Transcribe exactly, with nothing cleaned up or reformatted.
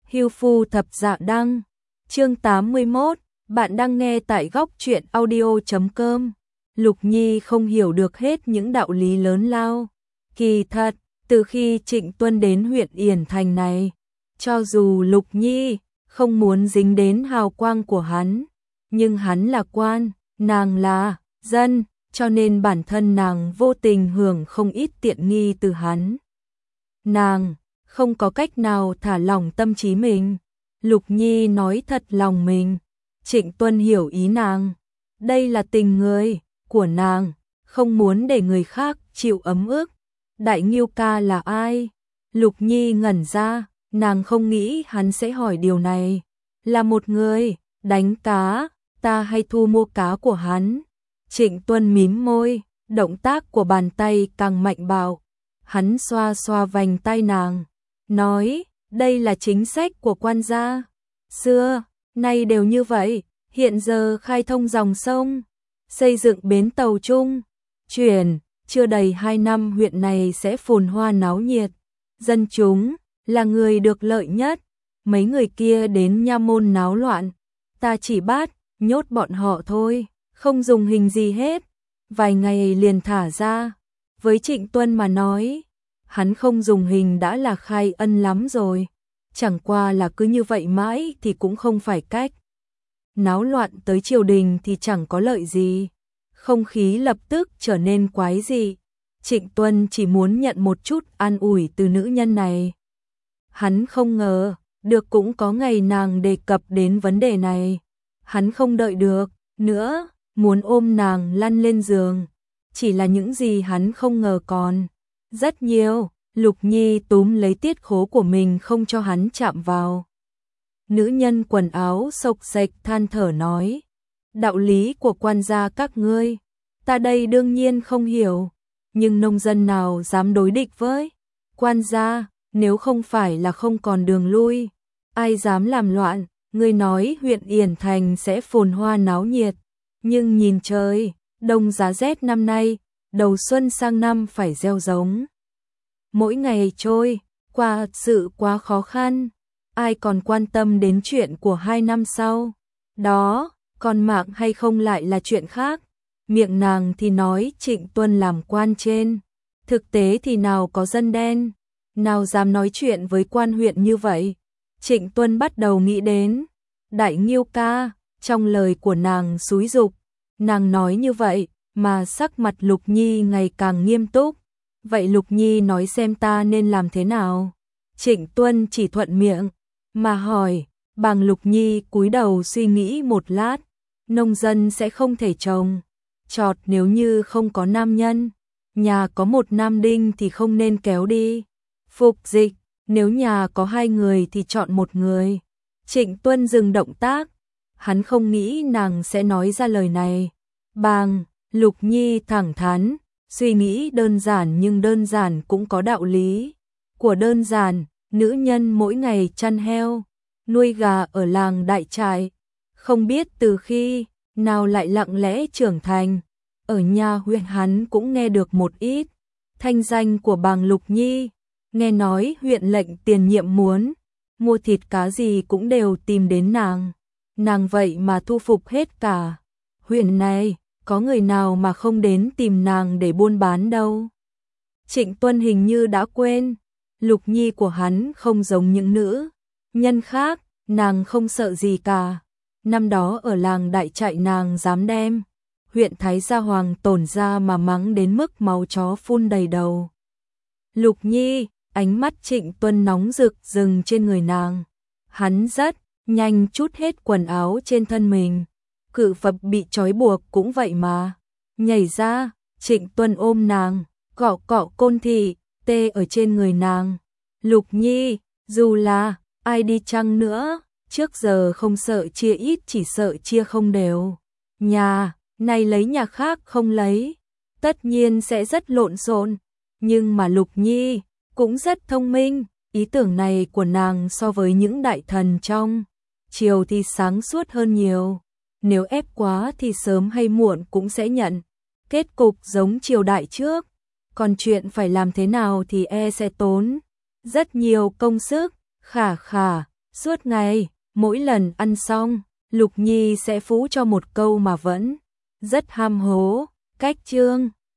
Hưu Phu Thập Dạ Đăng, chương tám mươi mốt, bạn đang nghe tại góc truyện audio chấm com. Lục Nhi không hiểu được hết những đạo lý lớn lao. Kỳ thật, từ khi Trịnh Tuân đến huyện Yển Thành này, cho dù Lục Nhi không muốn dính đến hào quang của hắn, nhưng hắn là quan, nàng là dân, cho nên bản thân nàng vô tình hưởng không ít tiện nghi từ hắn. Nàng không có cách nào thả lỏng tâm trí mình. Lục Nhi nói thật lòng mình. Trịnh Tuân hiểu ý nàng. Đây là tình người của nàng, không muốn để người khác chịu ấm ức. Đại Ngưu ca là ai? Lục Nhi ngẩn ra, nàng không nghĩ hắn sẽ hỏi điều này. Là một người đánh cá, ta hay thu mua cá của hắn. Trịnh Tuân mím môi, động tác của bàn tay càng mạnh bạo. Hắn xoa xoa vành tay nàng, nói, đây là chính sách của quan gia. Xưa, nay đều như vậy, hiện giờ khai thông dòng sông, xây dựng bến tàu chung, chuyển, chưa đầy hai năm huyện này sẽ phồn hoa náo nhiệt. Dân chúng là người được lợi nhất, mấy người kia đến nha môn náo loạn, ta chỉ bắt, nhốt bọn họ thôi, không dùng hình gì hết, vài ngày liền thả ra. Với Trịnh Tuân mà nói, hắn không dùng hình đã là khai ân lắm rồi, chẳng qua là cứ như vậy mãi thì cũng không phải cách. Náo loạn tới triều đình thì chẳng có lợi gì, không khí lập tức trở nên quái dị. Trịnh Tuân chỉ muốn nhận một chút an ủi từ nữ nhân này. Hắn không ngờ, được cũng có ngày nàng đề cập đến vấn đề này. Hắn không đợi được nữa, muốn ôm nàng lăn lên giường. Chỉ là những gì hắn không ngờ còn rất nhiều. Lục Nhi túm lấy tiết khố của mình không cho hắn chạm vào. Nữ nhân quần áo xộc xệch than thở nói, đạo lý của quan gia các ngươi, ta đây đương nhiên không hiểu, nhưng nông dân nào dám đối địch với quan gia, nếu không phải là không còn đường lui, ai dám làm loạn. Ngươi nói huyện Yển Thành sẽ phồn hoa náo nhiệt, nhưng nhìn trời, đông giá rét năm nay, đầu xuân sang năm phải gieo giống. Mỗi ngày trôi qua sự quá khó khăn, ai còn quan tâm đến chuyện của hai năm sau. Đó, còn mạng hay không lại là chuyện khác. Miệng nàng thì nói Trịnh Tuân làm quan trên, thực tế thì nào có dân đen, nào dám nói chuyện với quan huyện như vậy. Trịnh Tuân bắt đầu nghĩ đến Đại Ngưu ca, trong lời của nàng xúi giục. Nàng nói như vậy mà sắc mặt Lục Nhi ngày càng nghiêm túc. Vậy Lục Nhi nói xem ta nên làm thế nào? Trịnh Tuân chỉ thuận miệng mà hỏi. Bàng Lục Nhi cúi đầu suy nghĩ một lát. Nông dân sẽ không thể trồng trọt nếu như không có nam nhân. Nhà có một nam đinh thì không nên kéo đi phục dịch, nếu nhà có hai người thì chọn một người. Trịnh Tuân dừng động tác, hắn không nghĩ nàng sẽ nói ra lời này. Bàng Lục Nhi thẳng thắn, suy nghĩ đơn giản nhưng đơn giản cũng có đạo lý. Của đơn giản, nữ nhân mỗi ngày chăn heo, nuôi gà ở làng Đại Trại, không biết từ khi nào lại lặng lẽ trưởng thành. Ở nhà huyện hắn cũng nghe được một ít thanh danh của Bàng Lục Nhi, nghe nói huyện lệnh tiền nhiệm muốn mua thịt cá gì cũng đều tìm đến nàng. Nàng vậy mà thu phục hết cả huyện này, có người nào mà không đến tìm nàng để buôn bán đâu. Trịnh Tuân hình như đã quên, Lục Nhi của hắn không giống những nữ nhân khác, nàng không sợ gì cả. Năm đó ở làng Đại Trại nàng dám đem huyện Thái Gia Hoàng tổn ra mà mắng đến mức máu chó phun đầy đầu. Lục Nhi, ánh mắt Trịnh Tuân nóng rực dừng trên người nàng. Hắn rất nhanh trút hết quần áo trên thân mình. Cự phập bị trói buộc cũng vậy mà. Nhảy ra, Trịnh Tuân ôm nàng, cọ cọ côn thị, tê ở trên người nàng. Lục Nhi, dù là ai đi chăng nữa, trước giờ không sợ chia ít chỉ sợ chia không đều. Nhà này lấy nhà khác không lấy, tất nhiên sẽ rất lộn xộn. Nhưng mà Lục Nhi cũng rất thông minh, ý tưởng này của nàng so với những đại thần trong triều thì sáng suốt hơn nhiều. Nếu ép quá thì sớm hay muộn cũng sẽ nhận kết cục giống triều đại trước. Còn chuyện phải làm thế nào thì e sẽ tốn rất nhiều công sức. Khả khả, Suốt ngày, mỗi lần ăn xong, Lục Nhi sẽ phú cho một câu mà vẫn rất ham hố. Cách chương